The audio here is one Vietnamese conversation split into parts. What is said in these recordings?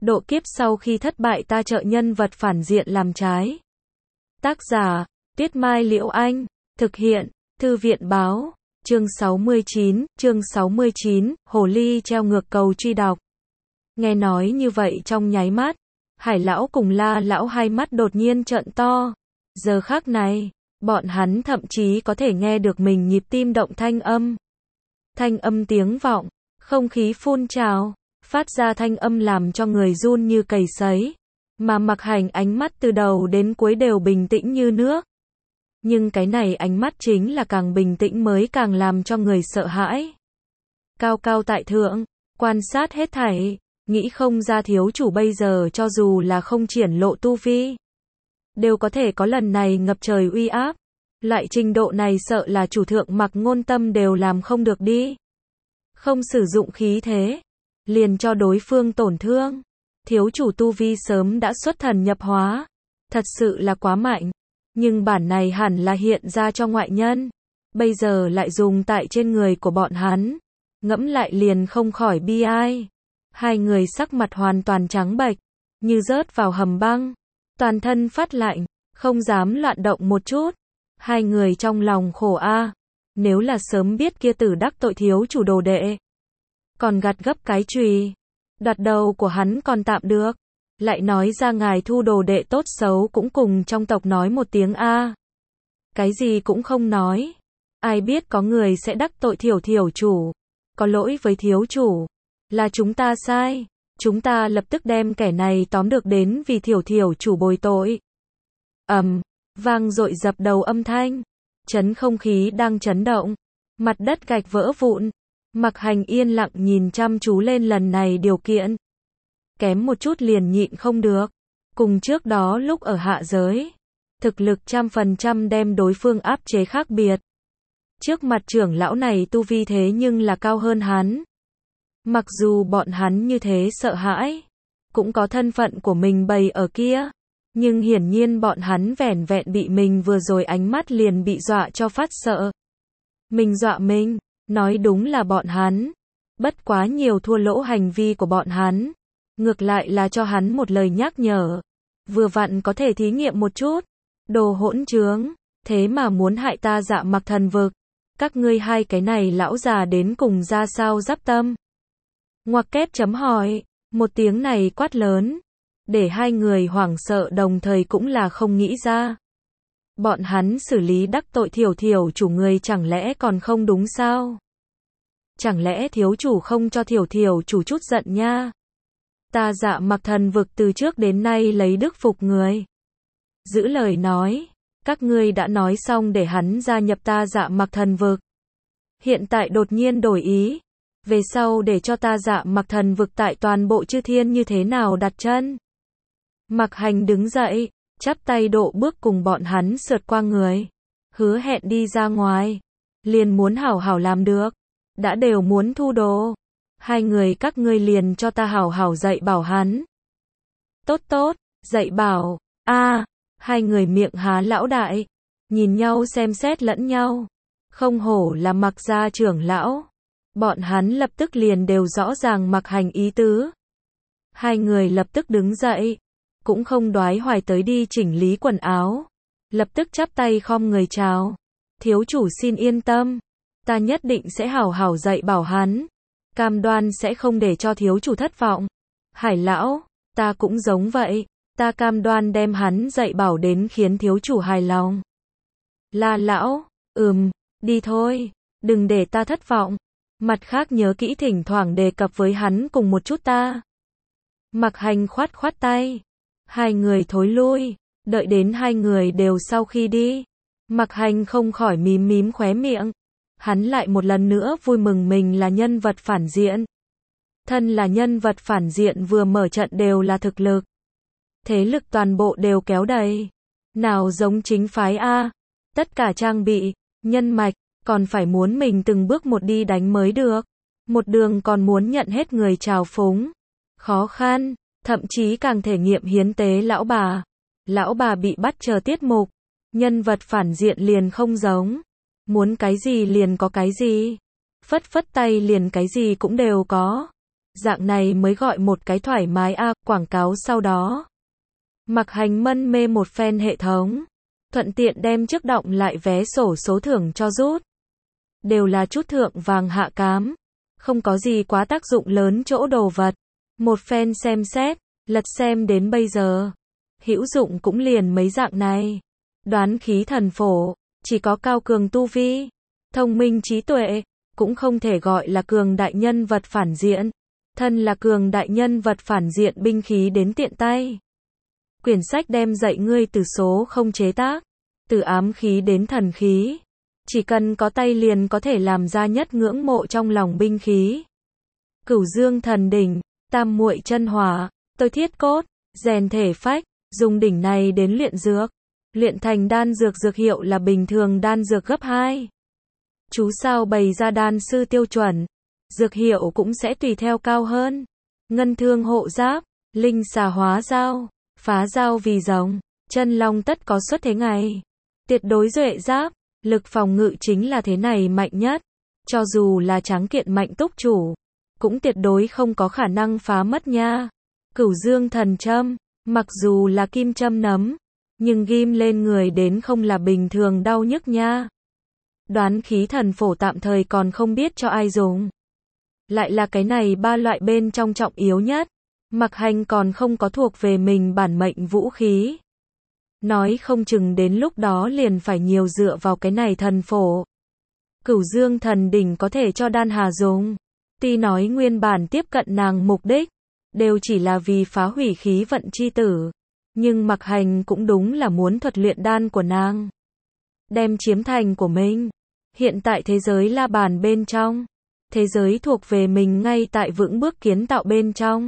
độ kiếp sau khi thất bại ta trợ nhân vật phản diện làm trái. Tác giả, Tuyết Mai Liễu Anh, thực hiện, Thư viện Báo, chương 69, Hồ Ly treo ngược cầu truy đọc. Nghe nói như vậy trong nháy mắt, Hải lão cùng La lão hai mắt đột nhiên trợn to. Giờ khắc này, bọn hắn thậm chí có thể nghe được mình nhịp tim động thanh âm. Thanh âm tiếng vọng, không khí phun trào, phát ra thanh âm làm cho người run như cầy sấy. Mà Mặc Hành ánh mắt từ đầu đến cuối đều bình tĩnh như nước. Nhưng cái này ánh mắt chính là càng bình tĩnh mới càng làm cho người sợ hãi. Cao cao tại thượng, quan sát hết thảy, nghĩ không ra thiếu chủ bây giờ cho dù là không triển lộ tu vi, đều có thể có lần này ngập trời uy áp. Loại trình độ này sợ là chủ thượng Mặc Ngôn Tâm đều làm không được đi. Không sử dụng khí thế, liền cho đối phương tổn thương. Thiếu chủ tu vi sớm đã xuất thần nhập hóa, thật sự là quá mạnh. Nhưng bản này hẳn là hiện ra cho ngoại nhân, bây giờ lại dùng tại trên người của bọn hắn. Ngẫm lại liền không khỏi bi ai. Hai người sắc mặt hoàn toàn trắng bệch, như rớt vào hầm băng, toàn thân phát lạnh, không dám loạn động một chút. Hai người trong lòng khổ a, nếu là sớm biết kia tử đắc tội thiếu chủ đồ đệ, còn gặt gấp cái chùy, đoạt đầu của hắn còn tạm được, lại nói ra ngài thu đồ đệ tốt xấu cũng cùng trong tộc nói một tiếng a. Cái gì cũng không nói. Ai biết có người sẽ đắc tội thiếu chủ, có lỗi với thiếu chủ, là chúng ta sai, chúng ta lập tức đem kẻ này tóm được đến vì thiếu chủ bồi tội. Vang dội dập đầu âm thanh, chấn không khí đang chấn động, mặt đất gạch vỡ vụn. Mặc Hành yên lặng nhìn chăm chú lên lần này điều kiện, kém một chút liền nhịn không được. Cùng trước đó lúc ở hạ giới, thực lực 100% đem đối phương áp chế khác biệt. Trước mặt trưởng lão này tu vi thế nhưng là cao hơn hắn. Mặc dù bọn hắn như thế sợ hãi, cũng có thân phận của mình bày ở kia, nhưng hiển nhiên bọn hắn vẻn vẹn bị mình vừa rồi ánh mắt liền bị dọa cho phát sợ. Mình dọa mình, nói đúng là bọn hắn. Bất quá nhiều thua lỗ hành vi của bọn hắn, ngược lại là cho hắn một lời nhắc nhở. Vừa vặn có thể thí nghiệm một chút. Đồ hỗn trướng, thế mà muốn hại ta Dạ Mặc Thần Vực. Các ngươi hai cái này lão già đến cùng ra sao giáp tâm. Ngoặc kép chấm hỏi, một tiếng này quát lớn, để hai người hoảng sợ đồng thời cũng là không nghĩ ra. Bọn hắn xử lý đắc tội thiếu chủ người chẳng lẽ còn không đúng sao? Chẳng lẽ thiếu chủ không cho thiếu chủ chút giận nha? Ta Dạ Mặc Thần Vực từ trước đến nay lấy đức phục người. Giữ lời nói, các ngươi đã nói xong để hắn gia nhập ta Dạ Mặc Thần Vực. Hiện tại đột nhiên đổi ý, về sau để cho ta Dạ Mặc Thần Vực tại toàn bộ chư thiên như thế nào đặt chân? Mặc Hành đứng dậy, chắp tay độ bước cùng bọn hắn sượt qua người, hứa hẹn đi ra ngoài, liền muốn hảo hảo làm được, đã đều muốn thu đồ, hai người các ngươi liền cho ta hảo hảo dạy bảo hắn. Tốt tốt, dạy bảo, hai người miệng há lão đại, nhìn nhau xem xét lẫn nhau, không hổ là Mặc gia trưởng lão, bọn hắn lập tức liền đều rõ ràng Mặc Hành ý tứ. Hai người lập tức đứng dậy, cũng không đoái hoài tới đi chỉnh lý quần áo, lập tức chắp tay khom người chào. Thiếu chủ xin yên tâm, ta nhất định sẽ hảo hảo dạy bảo hắn, cam đoan sẽ không để cho thiếu chủ thất vọng. Hải lão, ta cũng giống vậy, ta cam đoan đem hắn dạy bảo đến khiến thiếu chủ hài lòng. La lão, đi thôi, đừng để ta thất vọng. Mặt khác nhớ kỹ thỉnh thoảng đề cập với hắn cùng một chút ta. Mặc Hành khoát khoát tay. Hai người thối lui, đợi đến hai người đều sau khi đi. Mặc Hành không khỏi mím mím khóe miệng. Hắn lại một lần nữa vui mừng mình là nhân vật phản diện. Thân là nhân vật phản diện vừa mở trận đều là thực lực. Thế lực toàn bộ đều kéo đầy. Nào giống chính phái A. Tất cả trang bị, nhân mạch, còn phải muốn mình từng bước một đi đánh mới được. Một đường còn muốn nhận hết người trào phúng. Khó khăn, thậm chí càng thể nghiệm hiến tế lão bà. Lão bà bị bắt chờ tiết mục. Nhân vật phản diện liền không giống. Muốn cái gì liền có cái gì. Phất phất tay liền cái gì cũng đều có. Dạng này mới gọi một cái thoải mái a, quảng cáo sau đó. Mạc Hành mân mê một phen hệ thống, thuận tiện đem trước động lại vé sổ số thưởng cho rút. Đều là chút thượng vàng hạ cám, không có gì quá tác dụng lớn chỗ đồ vật. Một phen xem xét, lật xem đến bây giờ, hữu dụng cũng liền mấy dạng này. Đoán khí thần phổ, chỉ có cao cường tu vi, thông minh trí tuệ, cũng không thể gọi là cường đại nhân vật phản diện. Thân là cường đại nhân vật phản diện binh khí đến tiện tay. Quyển sách đem dạy ngươi từ số không chế tác, từ ám khí đến thần khí. Chỉ cần có tay liền có thể làm ra nhất ngưỡng mộ trong lòng binh khí. Cửu Dương thần đỉnh, tam muội chân hỏa, tôi thiết cốt, rèn thể phách, dùng đỉnh này đến luyện dược. Luyện thành đan dược dược hiệu là bình thường đan dược gấp 2. Chú sao bày ra đan sư tiêu chuẩn, dược hiệu cũng sẽ tùy theo cao hơn. Ngân thương hộ giáp, linh xà hóa dao, phá dao vì rồng, chân long tất có xuất thế ngày. Tuyệt đối duệ giáp, lực phòng ngự chính là thế này mạnh nhất. Cho dù là tráng kiện mạnh túc chủ, cũng tuyệt đối không có khả năng phá mất nha. Cửu Dương thần châm, mặc dù là kim châm nấm, nhưng ghim lên người đến không là bình thường đau nhức nha. Đoán khí thần phổ tạm thời còn không biết cho ai dùng. Lại là cái này ba loại bên trong trọng yếu nhất. Mạc Hành còn không có thuộc về mình bản mệnh vũ khí. Nói không chừng đến lúc đó liền phải nhiều dựa vào cái này thần phổ. Cửu Dương thần đỉnh có thể cho Đan Hà dùng. Tuy nói nguyên bản tiếp cận nàng mục đích, đều chỉ là vì phá hủy khí vận chi tử. Nhưng Mạc Hành cũng đúng là muốn thuật luyện đan của nàng. Đem chiếm thành của mình. Hiện tại thế giới la bàn bên trong. Thế giới thuộc về mình ngay tại vững bước kiến tạo bên trong.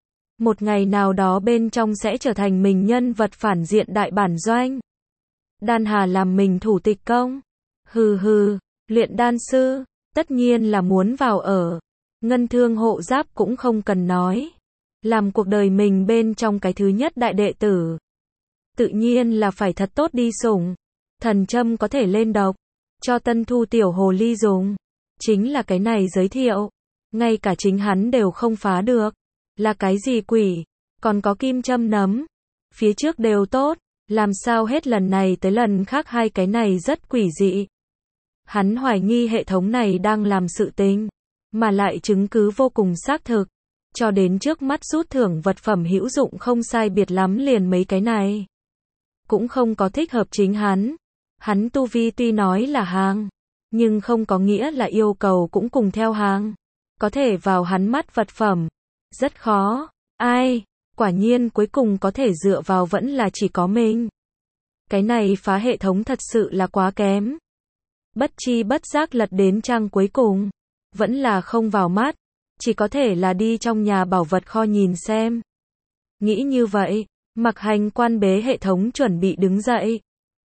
Một ngày nào đó bên trong sẽ trở thành mình nhân vật phản diện đại bản doanh. Đan Hà làm mình thủ tịch công. Hừ hừ, luyện đan sư, tất nhiên là muốn vào ở. Ngân thương hộ giáp cũng không cần nói. Làm cuộc đời mình bên trong cái thứ nhất đại đệ tử. Tự nhiên là phải thật tốt đi sủng. Thần châm có thể lên độc. Cho Tân Thu tiểu hồ ly dùng. Chính là cái này giới thiệu. Ngay cả chính hắn đều không phá được. Là cái gì quỷ? Còn có kim châm nấm. Phía trước đều tốt. Làm sao hết lần này tới lần khác hai cái này rất quỷ dị. Hắn hoài nghi hệ thống này đang làm sự tình. Mà lại chứng cứ vô cùng xác thực. Cho đến trước mắt rút thưởng vật phẩm hữu dụng không sai biệt lắm liền mấy cái này. Cũng không có thích hợp chính hắn. Hắn tu vi tuy nói là hàng, nhưng không có nghĩa là yêu cầu cũng cùng theo hàng. Có thể vào hắn mắt vật phẩm. Rất khó. Ai? Quả nhiên cuối cùng có thể dựa vào vẫn là chỉ có mình. Cái này phá hệ thống thật sự là quá kém. Bất chi bất giác lật đến trang cuối cùng. Vẫn là không vào mắt. Chỉ có thể là đi trong nhà bảo vật kho nhìn xem. Nghĩ như vậy, Mạc Hành quan bế hệ thống chuẩn bị đứng dậy.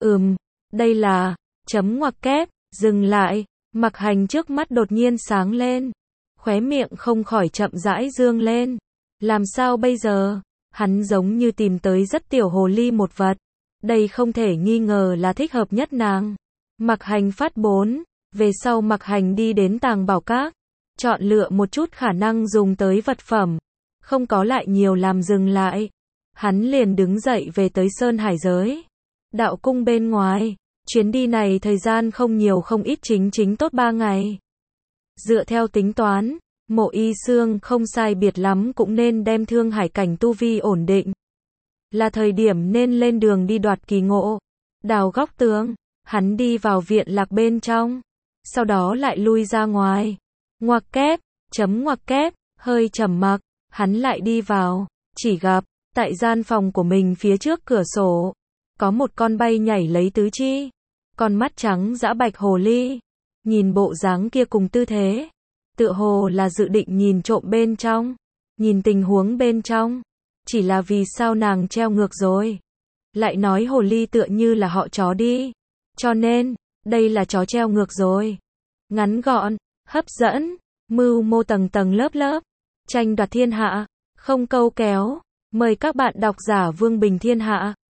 Đây là, chấm ngoặc kép, dừng lại, Mạc Hành trước mắt đột nhiên sáng lên. Khóe miệng không khỏi chậm rãi dương lên. Làm sao bây giờ? Hắn giống như tìm tới rất tiểu hồ ly một vật. Đây không thể nghi ngờ là thích hợp nhất nàng. Mạc Hành phát 4, về sau Mạc Hành đi đến tàng bảo các. Chọn lựa một chút khả năng dùng tới vật phẩm. Không có lại nhiều làm dừng lại. Hắn liền đứng dậy về tới Sơn Hải giới. Đạo cung bên ngoài. Chuyến đi này thời gian không nhiều không ít chính tốt 3 ngày. Dựa theo tính toán, Mộ Y Xương không sai biệt lắm cũng nên đem Thương Hải cảnh tu vi ổn định. Là thời điểm nên lên đường đi đoạt kỳ ngộ. Đào góc tường, hắn đi vào viện lạc bên trong. Sau đó lại lui ra ngoài. Ngoặc kép, chấm ngoặc kép, hơi trầm mặc, hắn lại đi vào, chỉ gặp, tại gian phòng của mình phía trước cửa sổ, có một con bay nhảy lấy tứ chi, con mắt trắng dã bạch hồ ly, nhìn bộ dáng kia cùng tư thế, tựa hồ là dự định nhìn trộm bên trong, nhìn tình huống bên trong, chỉ là vì sao nàng treo ngược rồi, lại nói hồ ly tựa như là họ chó đi, cho nên, đây là chó treo ngược rồi, ngắn gọn, hấp dẫn, mưu mô tầng tầng lớp lớp, tranh đoạt thiên hạ, không câu kéo, mời các bạn độc giả Vương Bình Thiên Hạ.